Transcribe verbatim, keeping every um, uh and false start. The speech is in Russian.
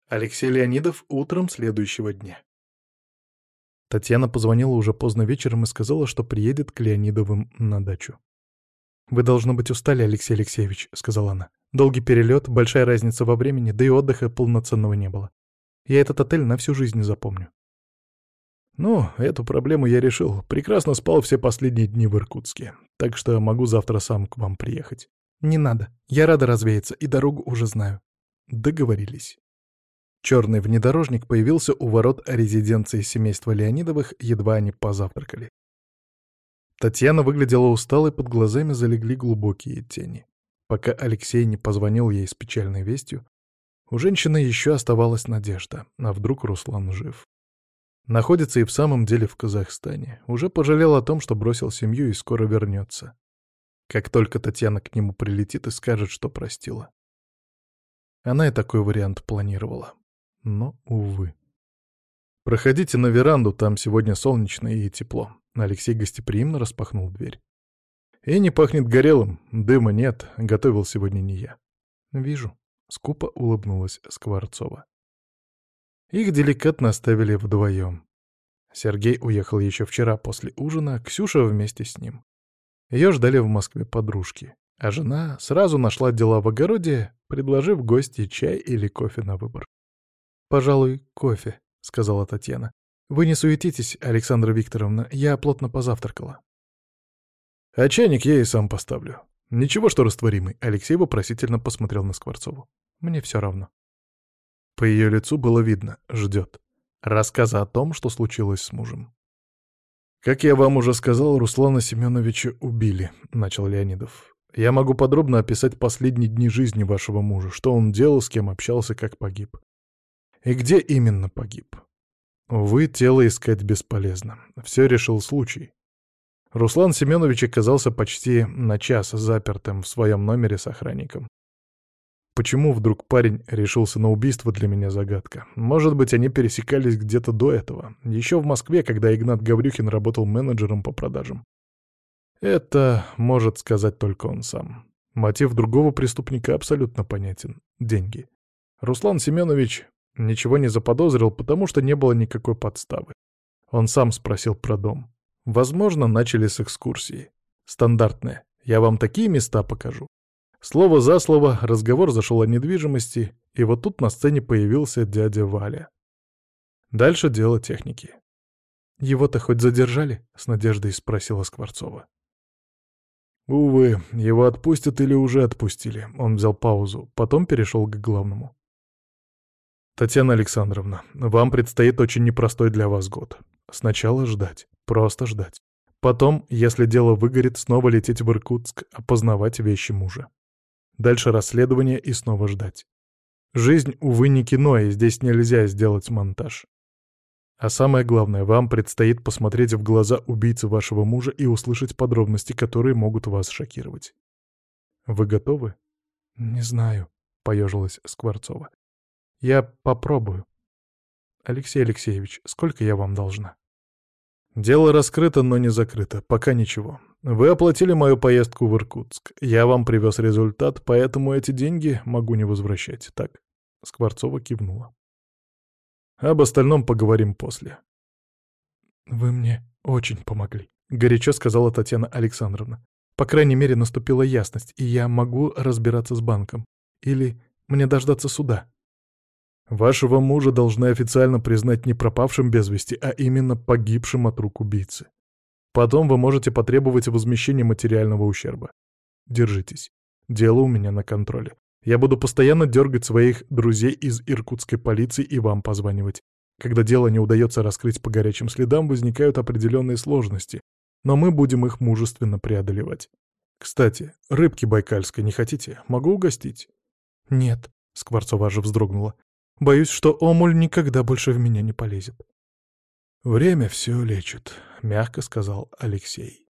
Алексей Леонидов утром следующего дня. Татьяна позвонила уже поздно вечером и сказала, что приедет к Леонидовым на дачу. «Вы, должно быть, устали, Алексей Алексеевич», — сказала она. «Долгий перелет, большая разница во времени, да и отдыха полноценного не было. Я этот отель на всю жизнь запомню». «Ну, эту проблему я решил. Прекрасно спал все последние дни в Иркутске, так что могу завтра сам к вам приехать». «Не надо. Я рада развеяться, и дорогу уже знаю». Договорились. Черный внедорожник появился у ворот резиденции семейства Леонидовых, едва они позавтракали. Татьяна выглядела усталой, под глазами залегли глубокие тени. Пока Алексей не позвонил ей с печальной вестью, у женщины еще оставалась надежда, а вдруг Руслан жив. Находится и в самом деле в Казахстане. Уже пожалел о том, что бросил семью и скоро вернется. Как только Татьяна к нему прилетит и скажет, что простила. Она и такой вариант планировала. Но, увы. «Проходите на веранду, там сегодня солнечно и тепло». Алексей гостеприимно распахнул дверь. «И не пахнет горелым, дыма нет, готовил сегодня не я». «Вижу», — скупо улыбнулась Скворцова. Их деликатно оставили вдвоем. Сергей уехал еще вчера после ужина, Ксюша вместе с ним. Ее ждали в Москве подружки, а жена сразу нашла дела в огороде, предложив гостье чай или кофе на выбор. «Пожалуй, кофе», — сказала Татьяна. «Вы не суетитесь, Александра Викторовна, я плотно позавтракала». «А чайник я и сам поставлю. Ничего, что растворимый», — Алексей вопросительно посмотрел на Скворцову. «Мне все равно». По ее лицу было видно, ждет. Рассказа о том, что случилось с мужем. «Как я вам уже сказал, Руслана Семеновича убили», — начал Леонидов. «Я могу подробно описать последние дни жизни вашего мужа, что он делал, с кем общался, как погиб. И где именно погиб? Увы, тело искать бесполезно. Все решил случай. Руслан Семенович оказался почти на час запертым в своем номере с охранником. Почему вдруг парень решился на убийство, для меня загадка. Может быть, они пересекались где-то до этого, еще в Москве, когда Игнат Гаврюхин работал менеджером по продажам. Это может сказать только он сам. Мотив другого преступника абсолютно понятен — деньги. Руслан Семенович ничего не заподозрил, потому что не было никакой подставы. Он сам спросил про дом. Возможно, начали с экскурсии. Стандартная. Я вам такие места покажу. Слово за слово, разговор зашел о недвижимости, и вот тут на сцене появился дядя Валя. Дальше дело техники. «Его-то хоть задержали?» — с надеждой спросила Скворцова. «Увы, его отпустят или уже отпустили». Он взял паузу, потом перешел к главному. «Татьяна Александровна, вам предстоит очень непростой для вас год. Сначала ждать, просто ждать. Потом, если дело выгорит, снова лететь в Иркутск, опознавать вещи мужа. Дальше расследование и снова ждать. Жизнь, увы, не кино, и здесь нельзя сделать монтаж. А самое главное, вам предстоит посмотреть в глаза убийцы вашего мужа и услышать подробности, которые могут вас шокировать. Вы готовы?» «Не знаю», — поежилась Скворцова. «Я попробую. Алексей Алексеевич, сколько я вам должна?» «Дело раскрыто, но не закрыто. Пока ничего. Вы оплатили мою поездку в Иркутск. Я вам привез результат, поэтому эти деньги могу не возвращать. Так?» Скворцова кивнула. «Об остальном поговорим после». «Вы мне очень помогли», — горячо сказала Татьяна Александровна. «По крайней мере, наступила ясность, и я могу разбираться с банком. Или мне дождаться суда?» «Вашего мужа должны официально признать не пропавшим без вести, а именно погибшим от рук убийцы. Потом вы можете потребовать возмещения материального ущерба. Держитесь. Дело у меня на контроле. Я буду постоянно дергать своих друзей из иркутской полиции и вам позванивать. Когда дело не удается раскрыть по горячим следам, возникают определенные сложности, но мы будем их мужественно преодолевать. Кстати, рыбки байкальской не хотите? Могу угостить?» «Нет», — Скворцова аж вздрогнула. «Боюсь, что омуль никогда больше в меня не полезет». «Время все лечит», — мягко сказал Алексей.